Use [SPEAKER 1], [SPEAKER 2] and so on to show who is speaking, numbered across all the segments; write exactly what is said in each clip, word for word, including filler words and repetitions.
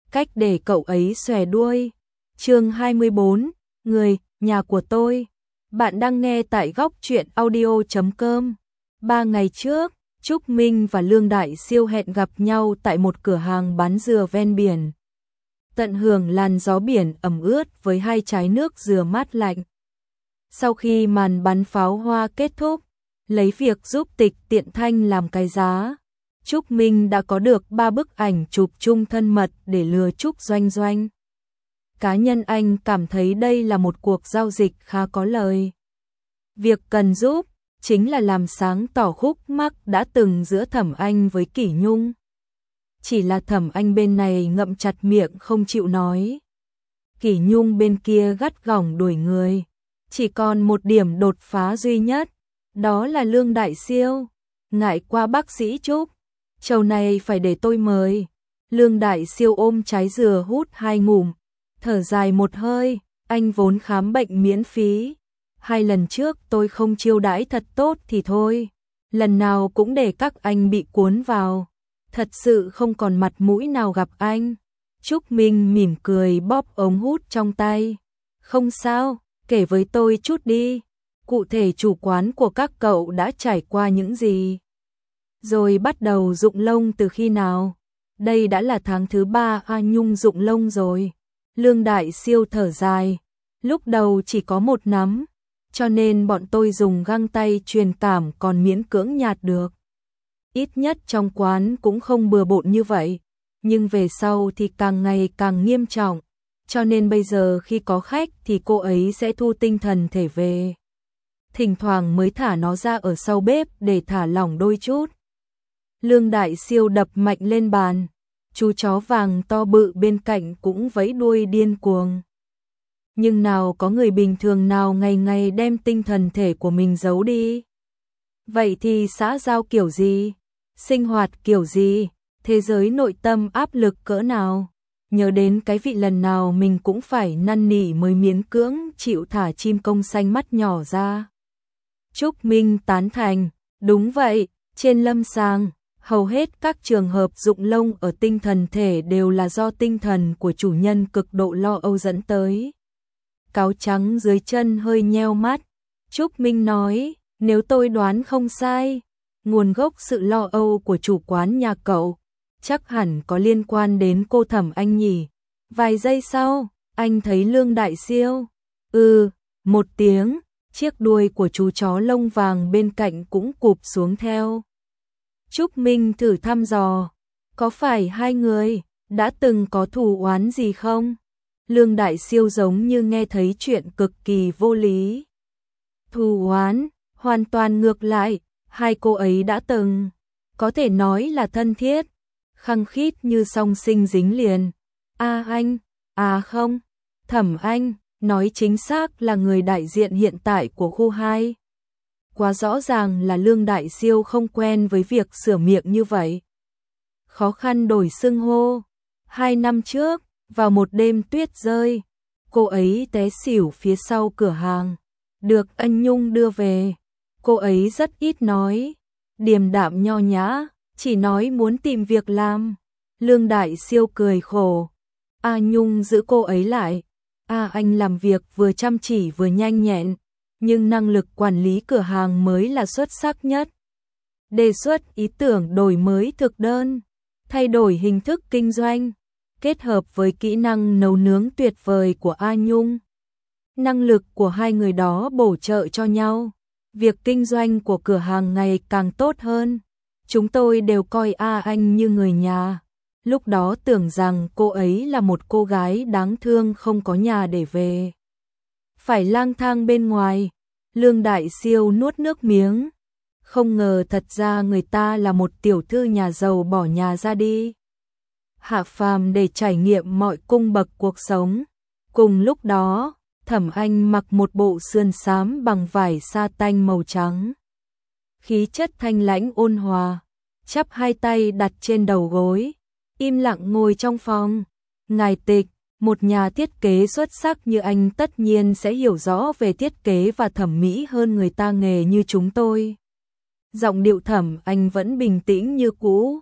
[SPEAKER 1] cách để cậu ấy xòe đuôi. Chương hai mươi bốn, người, nhà của tôi. Bạn đang nghe tại góc truyện audio chấm com. Ba ngày trước, Trúc Minh và Lương Đại Siêu hẹn gặp nhau tại một cửa hàng bán dừa ven biển. Tận hưởng làn gió biển ẩm ướt với hai trái nước dừa mát lạnh. Sau khi màn bắn pháo hoa kết thúc, lấy việc giúp Tịch Tiện Thanh làm cái giá, Trúc Minh đã có được ba bức ảnh chụp chung thân mật để lừa Trúc Doanh Doanh. Cá nhân anh cảm thấy đây là một cuộc giao dịch khá có lời. Việc cần giúp chính là làm sáng tỏ khúc mắc đã từng giữa Thẩm Anh với Kỷ Nhung. Chỉ là Thẩm Anh bên này ngậm chặt miệng không chịu nói. Kỷ Nhung bên kia gắt gỏng đuổi người. Chỉ còn một điểm đột phá duy nhất, đó là Lương Đại Siêu. Ngại qua bác sĩ Trúc, chầu này phải để tôi mời. Lương Đại Siêu ôm trái dừa hút hai ngụm, thở dài một hơi, anh vốn khám bệnh miễn phí. Hai lần trước tôi không chiêu đãi thật tốt thì thôi, lần nào cũng để các anh bị cuốn vào. Thật sự không còn mặt mũi nào gặp anh. Trúc Minh mỉm cười bóp ống hút trong tay. Không sao, kể với tôi chút đi. Cụ thể chủ quán của các cậu đã trải qua những gì? Rồi bắt đầu rụng lông từ khi nào? Đây đã là tháng thứ ba A Nhung rụng lông rồi. Lương Đại Siêu thở dài. Lúc đầu chỉ có một nắm, cho nên bọn tôi dùng găng tay truyền cảm còn miễn cưỡng nhạt được. Ít nhất trong quán cũng không bừa bộn như vậy. Nhưng về sau thì càng ngày càng nghiêm trọng. Cho nên bây giờ khi có khách thì cô ấy sẽ thu tinh thần thể về. Thỉnh thoảng mới thả nó ra ở sau bếp để thả lỏng đôi chút. Lương Đại Siêu đập mạnh lên bàn. Chú chó vàng to bự bên cạnh cũng vẫy đuôi điên cuồng. Nhưng nào có người bình thường nào ngày ngày đem tinh thần thể của mình giấu đi. Vậy thì xã giao kiểu gì? Sinh hoạt kiểu gì? Thế giới nội tâm áp lực cỡ nào? Nhớ đến cái vị lần nào mình cũng phải năn nỉ mới miễn cưỡng chịu thả chim công xanh mắt nhỏ ra. Trúc Minh tán thành, đúng vậy, trên lâm sàng, hầu hết các trường hợp rụng lông ở tinh thần thể đều là do tinh thần của chủ nhân cực độ lo âu dẫn tới. Cáo trắng dưới chân hơi nheo mắt, Trúc Minh nói, nếu tôi đoán không sai, nguồn gốc sự lo âu của chủ quán nhà cậu chắc hẳn có liên quan đến cô Thẩm Anh nhỉ. Vài giây sau, anh thấy Lương Đại Siêu. Ừ, một tiếng, chiếc đuôi của chú chó lông vàng bên cạnh cũng cụp xuống theo. Trúc Minh thử thăm dò, có phải hai người đã từng có thù oán gì không? Lương Đại Siêu giống như nghe thấy chuyện cực kỳ vô lý. Thù oán, hoàn toàn ngược lại, hai cô ấy đã từng, có thể nói là thân thiết, khăng khít như song sinh dính liền. À anh, à không, Thẩm Anh, nói chính xác là người đại diện hiện tại của khu hai. Quá rõ ràng là Lương Đại Siêu không quen với việc sửa miệng như vậy. Khó khăn đổi xưng hô. Hai năm trước, vào một đêm tuyết rơi, cô ấy té xỉu phía sau cửa hàng, được anh Nhung đưa về. Cô ấy rất ít nói, điềm đạm nho nhã, chỉ nói muốn tìm việc làm. Lương Đại Siêu cười khổ. A Nhung giữ cô ấy lại. A anh làm việc vừa chăm chỉ vừa nhanh nhẹn, nhưng năng lực quản lý cửa hàng mới là xuất sắc nhất. Đề xuất ý tưởng đổi mới thực đơn, thay đổi hình thức kinh doanh, kết hợp với kỹ năng nấu nướng tuyệt vời của A Nhung. Năng lực của hai người đó bổ trợ cho nhau. Việc kinh doanh của cửa hàng ngày càng tốt hơn. Chúng tôi đều coi A Anh như người nhà. Lúc đó tưởng rằng cô ấy là một cô gái đáng thương không có nhà để về, phải lang thang bên ngoài. Lương Đại Siêu nuốt nước miếng. Không ngờ thật ra người ta là một tiểu thư nhà giàu bỏ nhà ra đi hạ phàm để trải nghiệm mọi cung bậc cuộc sống. Cùng lúc đó, Thẩm Anh mặc một bộ sườn xám bằng vải sa tanh màu trắng. Khí chất thanh lãnh ôn hòa, chắp hai tay đặt trên đầu gối, im lặng ngồi trong phòng. Ngài Tịch, một nhà thiết kế xuất sắc như anh tất nhiên sẽ hiểu rõ về thiết kế và thẩm mỹ hơn người ta nghề như chúng tôi. Giọng điệu Thẩm Anh vẫn bình tĩnh như cũ.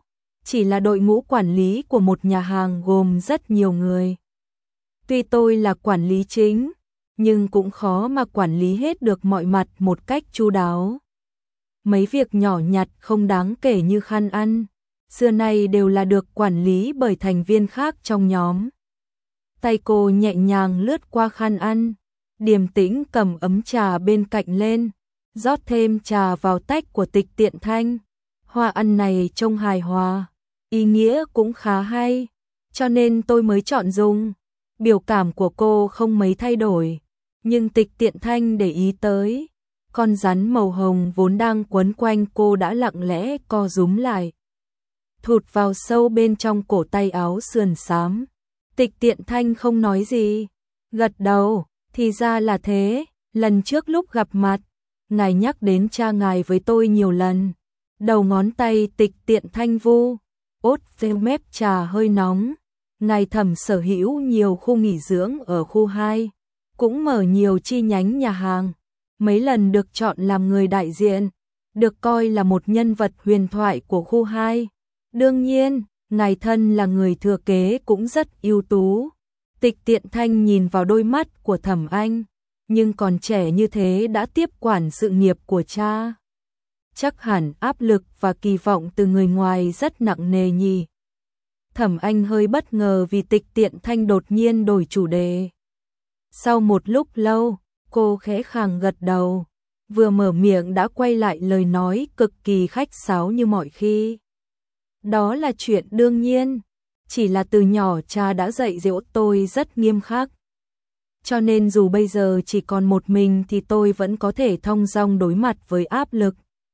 [SPEAKER 1] chỉ là đội ngũ quản lý của một nhà hàng gồm rất nhiều người. Tuy tôi là quản lý chính, nhưng cũng khó mà quản lý hết được mọi mặt một cách chu đáo. Mấy việc nhỏ nhặt không đáng kể như khăn ăn, xưa nay đều là được quản lý bởi thành viên khác trong nhóm. Tay cô nhẹ nhàng lướt qua khăn ăn, điềm tĩnh cầm ấm trà bên cạnh lên, rót thêm trà vào tách của Tịch Tiện Thanh. Hoa ăn này trông hài hòa, ý nghĩa cũng khá hay, cho nên tôi mới chọn dùng. Biểu cảm của cô không mấy thay đổi, nhưng Tịch Tiện Thanh để ý tới, con rắn màu hồng vốn đang quấn quanh cô đã lặng lẽ co rúm lại, thụt vào sâu bên trong cổ tay áo sườn xám. Tịch Tiện Thanh không nói gì, gật đầu, thì ra là thế, lần trước lúc gặp mặt, ngài nhắc đến cha ngài với tôi nhiều lần. Đầu ngón tay Tịch Tiện Thanh vu, ốt về mép trà hơi nóng. Ngài Thẩm sở hữu nhiều khu nghỉ dưỡng ở khu hai, cũng mở nhiều chi nhánh nhà hàng, mấy lần được chọn làm người đại diện, được coi là một nhân vật huyền thoại của khu hai. Đương nhiên, ngài thân là người thừa kế cũng rất ưu tú. Tịch Tiện Thanh nhìn vào đôi mắt của Thẩm Anh, nhưng còn trẻ như thế đã tiếp quản sự nghiệp của cha. Chắc hẳn áp lực và kỳ vọng từ người ngoài rất nặng nề nhỉ. Thẩm Anh hơi bất ngờ vì Tịch Tiện Thanh đột nhiên đổi chủ đề. Sau một lúc lâu, cô khẽ khàng gật đầu, vừa mở miệng đã quay lại lời nói cực kỳ khách sáo như mọi khi. Đó là chuyện đương nhiên, chỉ là từ nhỏ cha đã dạy dỗ tôi rất nghiêm khắc. Cho nên dù bây giờ chỉ còn một mình thì tôi vẫn có thể thong dong đối mặt với áp lực.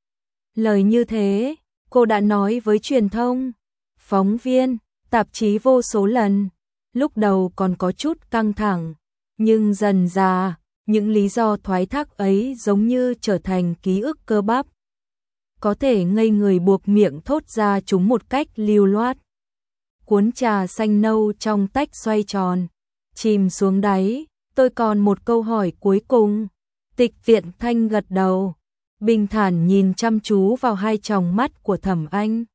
[SPEAKER 1] Lời như thế, cô đã nói với truyền thông, phóng viên, tạp chí vô số lần. Lúc đầu còn có chút căng thẳng, nhưng dần dà, những lý do thoái thác ấy giống như trở thành ký ức cơ bắp. Có thể ngây người buộc miệng thốt ra chúng một cách lưu loát. Cuốn trà xanh nâu trong tách xoay tròn, chìm xuống đáy. Tôi còn một câu hỏi cuối cùng. Tịch Tiện Thanh gật đầu, bình thản nhìn chăm chú vào hai tròng mắt của Thẩm Anh.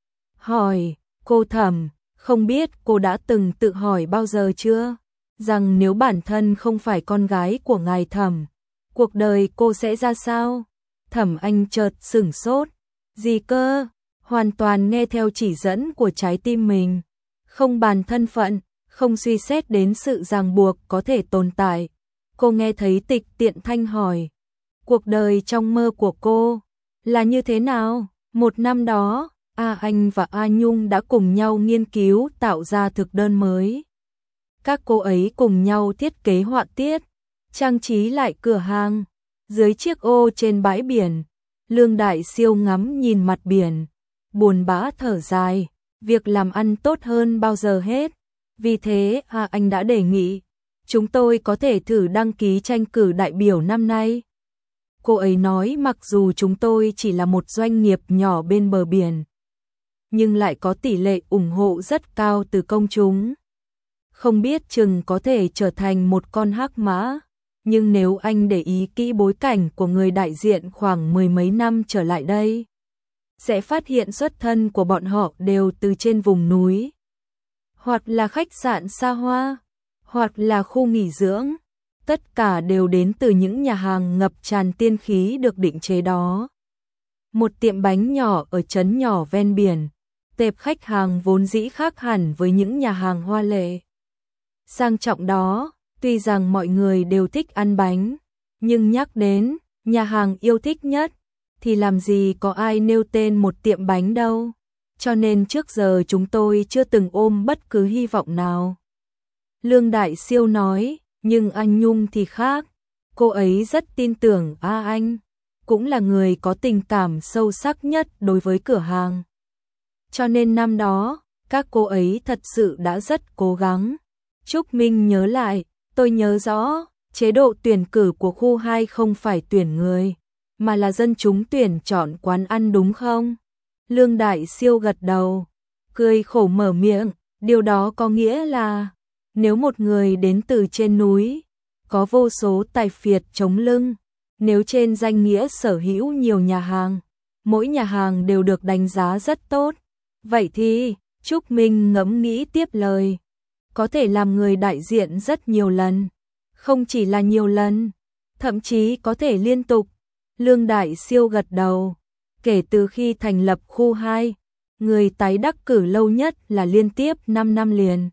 [SPEAKER 1] Hỏi, cô Thẩm, không biết cô đã từng tự hỏi bao giờ chưa, rằng nếu bản thân không phải con gái của ngài Thẩm, cuộc đời cô sẽ ra sao? Thẩm Anh chợt sửng sốt. Gì cơ? Hoàn toàn nghe theo chỉ dẫn của trái tim mình, không bàn thân phận, không suy xét đến sự ràng buộc có thể tồn tại. Cô nghe thấy Tịch Tiện Thanh hỏi, cuộc đời trong mơ của cô là như thế nào? Một năm đó, A Anh và A Nhung đã cùng nhau nghiên cứu tạo ra thực đơn mới. Các cô ấy cùng nhau thiết kế họa tiết, trang trí lại cửa hàng. Dưới chiếc ô trên bãi biển, Lương Đại Siêu ngắm nhìn mặt biển, buồn bã thở dài, việc làm ăn tốt hơn bao giờ hết. Vì thế A Anh đã đề nghị, chúng tôi có thể thử đăng ký tranh cử đại biểu năm nay. Cô ấy nói mặc dù chúng tôi chỉ là một doanh nghiệp nhỏ bên bờ biển, nhưng lại có tỷ lệ ủng hộ rất cao từ công chúng. Không biết chừng có thể trở thành một con hắc mã, nhưng nếu anh để ý kỹ bối cảnh của người đại diện khoảng mười mấy năm trở lại đây, sẽ phát hiện xuất thân của bọn họ đều từ trên vùng núi, hoặc là khách sạn xa hoa, hoặc là khu nghỉ dưỡng, tất cả đều đến từ những nhà hàng ngập tràn tiên khí được định chế đó. Một tiệm bánh nhỏ ở trấn nhỏ ven biển, tệp khách hàng vốn dĩ khác hẳn với những nhà hàng hoa lệ sang trọng đó. Tuy rằng mọi người đều thích ăn bánh, nhưng nhắc đến nhà hàng yêu thích nhất thì làm gì có ai nêu tên một tiệm bánh đâu. Cho nên trước giờ chúng tôi chưa từng ôm bất cứ hy vọng nào. Lương Đại Siêu nói, nhưng anh Nhung thì khác. Cô ấy rất tin tưởng A Anh, cũng là người có tình cảm sâu sắc nhất đối với cửa hàng. Cho nên năm đó, các cô ấy thật sự đã rất cố gắng. Trúc Minh nhớ lại, tôi nhớ rõ, chế độ tuyển cử của khu hai không phải tuyển người, mà là dân chúng tuyển chọn quán ăn đúng không? Lương Đại Siêu gật đầu, cười khổ mở miệng, điều đó có nghĩa là, nếu một người đến từ trên núi, có vô số tài phiệt chống lưng, nếu trên danh nghĩa sở hữu nhiều nhà hàng, mỗi nhà hàng đều được đánh giá rất tốt, Vậy thì, Trúc Minh ngẫm nghĩ tiếp lời. Có thể làm người đại diện rất nhiều lần. Không chỉ là nhiều lần, thậm chí có thể liên tục. Lương Đại Siêu gật đầu. Kể từ khi thành lập khu hai, người tái đắc cử lâu nhất là liên tiếp năm năm liền.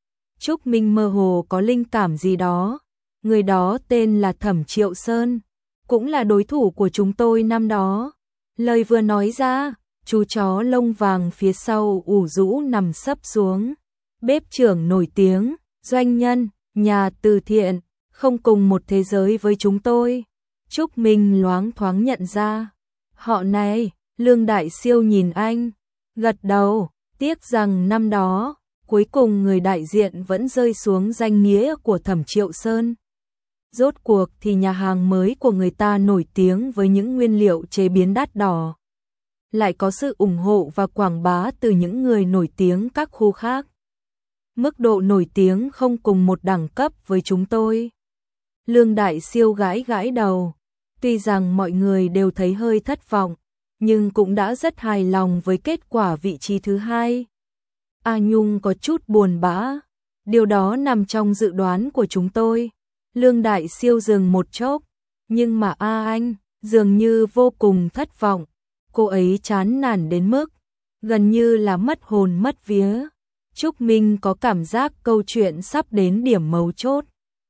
[SPEAKER 1] Trúc Minh mơ hồ có linh cảm gì đó. Người đó tên là Thẩm Triệu Sơn, cũng là đối thủ của chúng tôi năm đó. Lời vừa nói ra, chú chó lông vàng phía sau ủ rũ nằm sấp xuống. Bếp trưởng nổi tiếng, doanh nhân, nhà từ thiện, không cùng một thế giới với chúng tôi. Trúc Minh loáng thoáng nhận ra. Họ này, Lương Đại Siêu nhìn anh, gật đầu, tiếc rằng năm đó, cuối cùng người đại diện vẫn rơi xuống danh nghĩa của Thẩm Triệu Sơn. Rốt cuộc thì nhà hàng mới của người ta nổi tiếng với những nguyên liệu chế biến đắt đỏ. Lại có sự ủng hộ và quảng bá từ những người nổi tiếng các khu khác. Mức độ nổi tiếng không cùng một đẳng cấp với chúng tôi. Lương Đại Siêu gãi gãi đầu. Tuy rằng mọi người đều thấy hơi thất vọng, nhưng cũng đã rất hài lòng với kết quả vị trí thứ hai. A Nhung có chút buồn bã. Điều đó nằm trong dự đoán của chúng tôi. Lương Đại Siêu dừng một chốc. Nhưng mà A Anh, dường như vô cùng thất vọng. Cô ấy chán nản đến mức, gần như là mất hồn mất vía. Trúc Minh có cảm giác câu chuyện sắp đến điểm mấu chốt.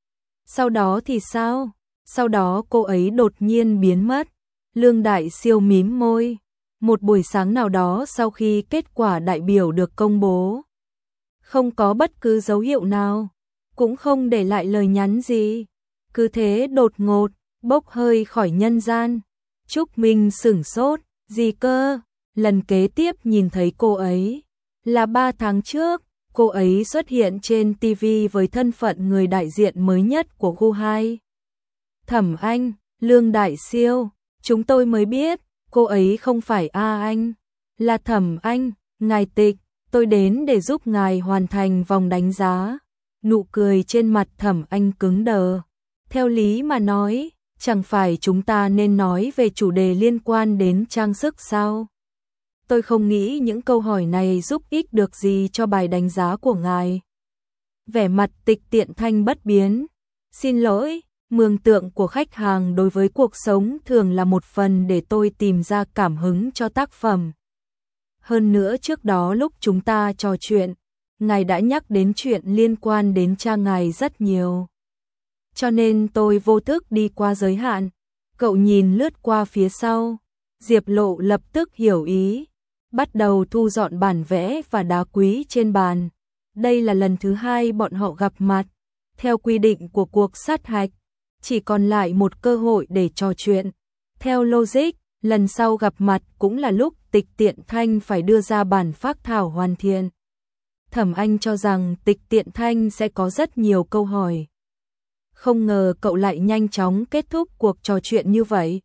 [SPEAKER 1] Sau đó thì sao? Sau đó cô ấy đột nhiên biến mất. Lương Đại Siêu mím môi. Một buổi sáng nào đó sau khi kết quả đại biểu được công bố, không có bất cứ dấu hiệu nào, cũng không để lại lời nhắn gì. Cứ thế đột ngột, bốc hơi khỏi nhân gian. Trúc Minh sửng sốt. Gì cơ? Lần kế tiếp nhìn thấy cô ấy là ba tháng trước. Cô ấy xuất hiện trên ti vi với thân phận người đại diện mới nhất của khu hai. Thẩm Anh, Lương Đại Siêu, chúng tôi mới biết, cô ấy không phải A Anh, là Thẩm Anh. Ngài Tịch, tôi đến để giúp ngài hoàn thành vòng đánh giá. Nụ cười trên mặt Thẩm Anh cứng đờ. Theo lý mà nói, chẳng phải chúng ta nên nói về chủ đề liên quan đến trang sức sao? Tôi không nghĩ những câu hỏi này giúp ích được gì cho bài đánh giá của ngài. Vẻ mặt Tịch Tiện Thanh bất biến. Xin lỗi, mường tượng của khách hàng đối với cuộc sống thường là một phần để tôi tìm ra cảm hứng cho tác phẩm. Hơn nữa trước đó lúc chúng ta trò chuyện, ngài đã nhắc đến chuyện liên quan đến cha ngài rất nhiều. Cho nên tôi vô thức đi qua giới hạn. Cậu nhìn lướt qua phía sau. Diệp Lộ lập tức hiểu ý. Bắt đầu thu dọn bản vẽ và đá quý trên bàn. Đây là lần thứ hai bọn họ gặp mặt. Theo quy định của cuộc sát hạch, chỉ còn lại một cơ hội để trò chuyện. Theo logic, lần sau gặp mặt cũng là lúc Tịch Tiện Thanh phải đưa ra bản phác thảo hoàn thiện. Thẩm Anh cho rằng Tịch Tiện Thanh sẽ có rất nhiều câu hỏi. Không ngờ cậu lại nhanh chóng kết thúc cuộc trò chuyện như vậy.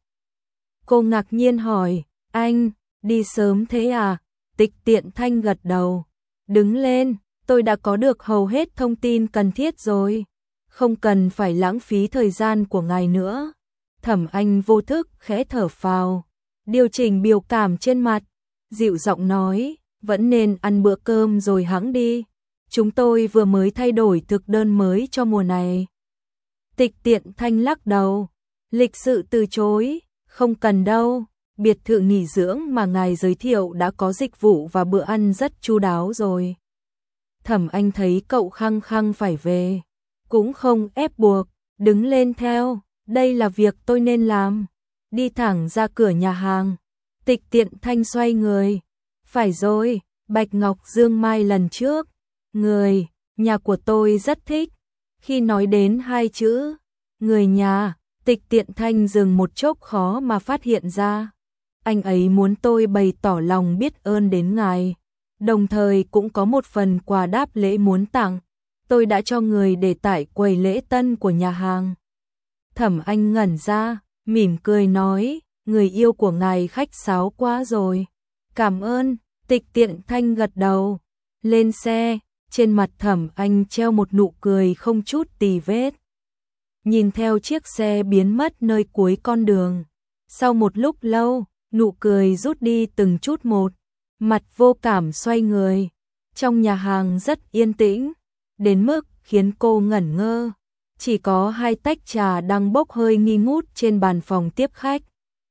[SPEAKER 1] Cô ngạc nhiên hỏi, anh, đi sớm thế à? Tịch Tiện Thanh gật đầu. Đứng lên, tôi đã có được hầu hết thông tin cần thiết rồi. Không cần phải lãng phí thời gian của ngài nữa. Thẩm Anh vô thức khẽ thở phào. Điều chỉnh biểu cảm trên mặt. Dịu giọng nói, vẫn nên ăn bữa cơm rồi hẵng đi. Chúng tôi vừa mới thay đổi thực đơn mới cho mùa này. Tịch Tiện Thanh lắc đầu. Lịch sự từ chối. Không cần đâu. Biệt thự nghỉ dưỡng mà ngài giới thiệu đã có dịch vụ và bữa ăn rất chu đáo rồi. Thẩm Anh thấy cậu khăng khăng phải về. Cũng không ép buộc. Đứng lên theo. Đây là việc tôi nên làm. Đi thẳng ra cửa nhà hàng. Tịch Tiện Thanh xoay người. Phải rồi, Bạch Ngọc Dương Mai lần trước. Người, nhà của tôi rất thích. Khi nói đến hai chữ, người nhà, Tịch Tiện Thanh dừng một chốc khó mà phát hiện ra. Anh ấy muốn tôi bày tỏ lòng biết ơn đến ngài. Đồng thời cũng có một phần quà đáp lễ muốn tặng. Tôi đã cho người để tại quầy lễ tân của nhà hàng. Thẩm Anh ngẩn ra, mỉm cười nói, người yêu của ngài khách sáo quá rồi. Cảm ơn, Tịch Tiện Thanh gật đầu. Lên xe, trên mặt Thẩm Anh treo một nụ cười không chút tì vết. Nhìn theo chiếc xe biến mất nơi cuối con đường. Sau một lúc lâu, nụ cười rút đi từng chút một. mặt vô cảm xoay người. Trong nhà hàng rất yên tĩnh, đến mức khiến cô ngẩn ngơ. Chỉ có hai tách trà đang bốc hơi nghi ngút trên bàn phòng tiếp khách.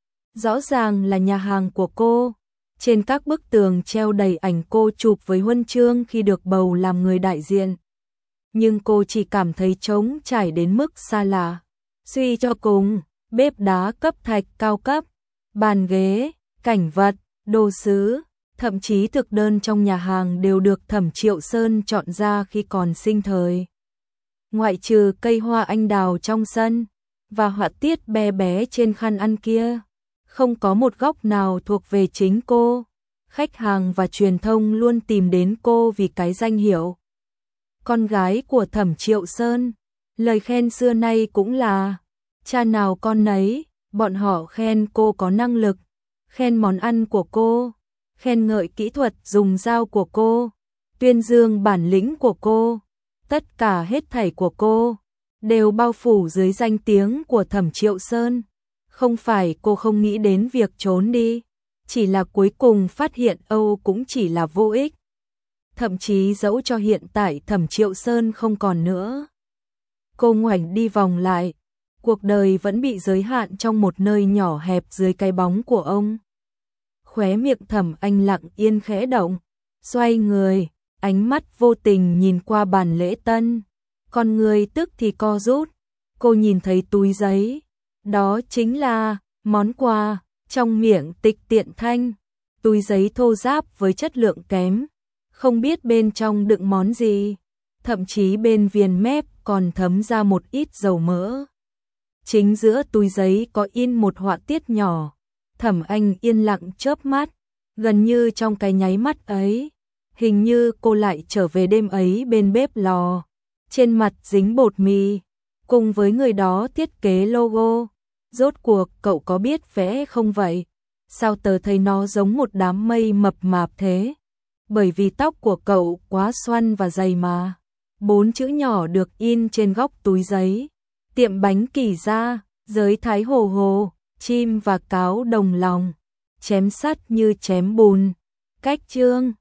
[SPEAKER 1] Rõ ràng là nhà hàng của cô. Trên các bức tường treo đầy ảnh cô chụp với huân chương khi được bầu làm người đại diện. Nhưng cô chỉ cảm thấy trống trải đến mức xa lạ. Suy cho cùng, bếp đá cấp thạch cao cấp, bàn ghế, cảnh vật, đồ sứ, thậm chí thực đơn trong nhà hàng đều được Thẩm Triệu Sơn chọn ra khi còn sinh thời. Ngoại trừ cây hoa anh đào trong sân và họa tiết bé bé trên khăn ăn kia, không có một góc nào thuộc về chính cô. Khách hàng và truyền thông luôn tìm đến cô vì cái danh hiệu con gái của Thẩm Triệu Sơn. Lời khen xưa nay cũng là cha nào con nấy. Bọn họ khen cô có năng lực, khen món ăn của cô, khen ngợi kỹ thuật dùng dao của cô, tuyên dương bản lĩnh của cô. Tất cả hết thảy của cô đều bao phủ dưới danh tiếng của Thẩm Triệu Sơn. Không phải cô không nghĩ đến việc trốn đi, chỉ là cuối cùng phát hiện Âu cũng chỉ là vô ích. Thậm chí dẫu cho hiện tại Thẩm Triệu Sơn không còn nữa, cô ngoảnh đi vòng lại, cuộc đời vẫn bị giới hạn trong một nơi nhỏ hẹp dưới cái bóng của ông. Khóe miệng Thẩm Anh lặng yên khẽ động, xoay người, ánh mắt vô tình nhìn qua bàn lễ tân, con người tức thì co rút. Cô nhìn thấy túi giấy, đó chính là món quà. Trong miệng Tịch Tiện Thanh, túi giấy thô ráp với chất lượng kém, không biết bên trong đựng món gì, thậm chí bên viền mép còn thấm ra một ít dầu mỡ. Chính giữa túi giấy có in một họa tiết nhỏ. Thẩm Anh yên lặng chớp mắt, gần như trong cái nháy mắt ấy, hình như cô lại trở về đêm ấy bên bếp lò, trên mặt dính bột mì, cùng với người đó thiết kế logo. Rốt cuộc cậu có biết vẽ không vậy? Sao tớ thấy nó giống một đám mây mập mạp thế? Bởi vì tóc của cậu quá xoăn và dày mà. Bốn chữ nhỏ được in trên góc túi giấy. Tiệm bánh Kỳ Gia, giới Thái Hồ Hồ, chim và cáo đồng lòng. Chém sắt như chém bùn. Cách chương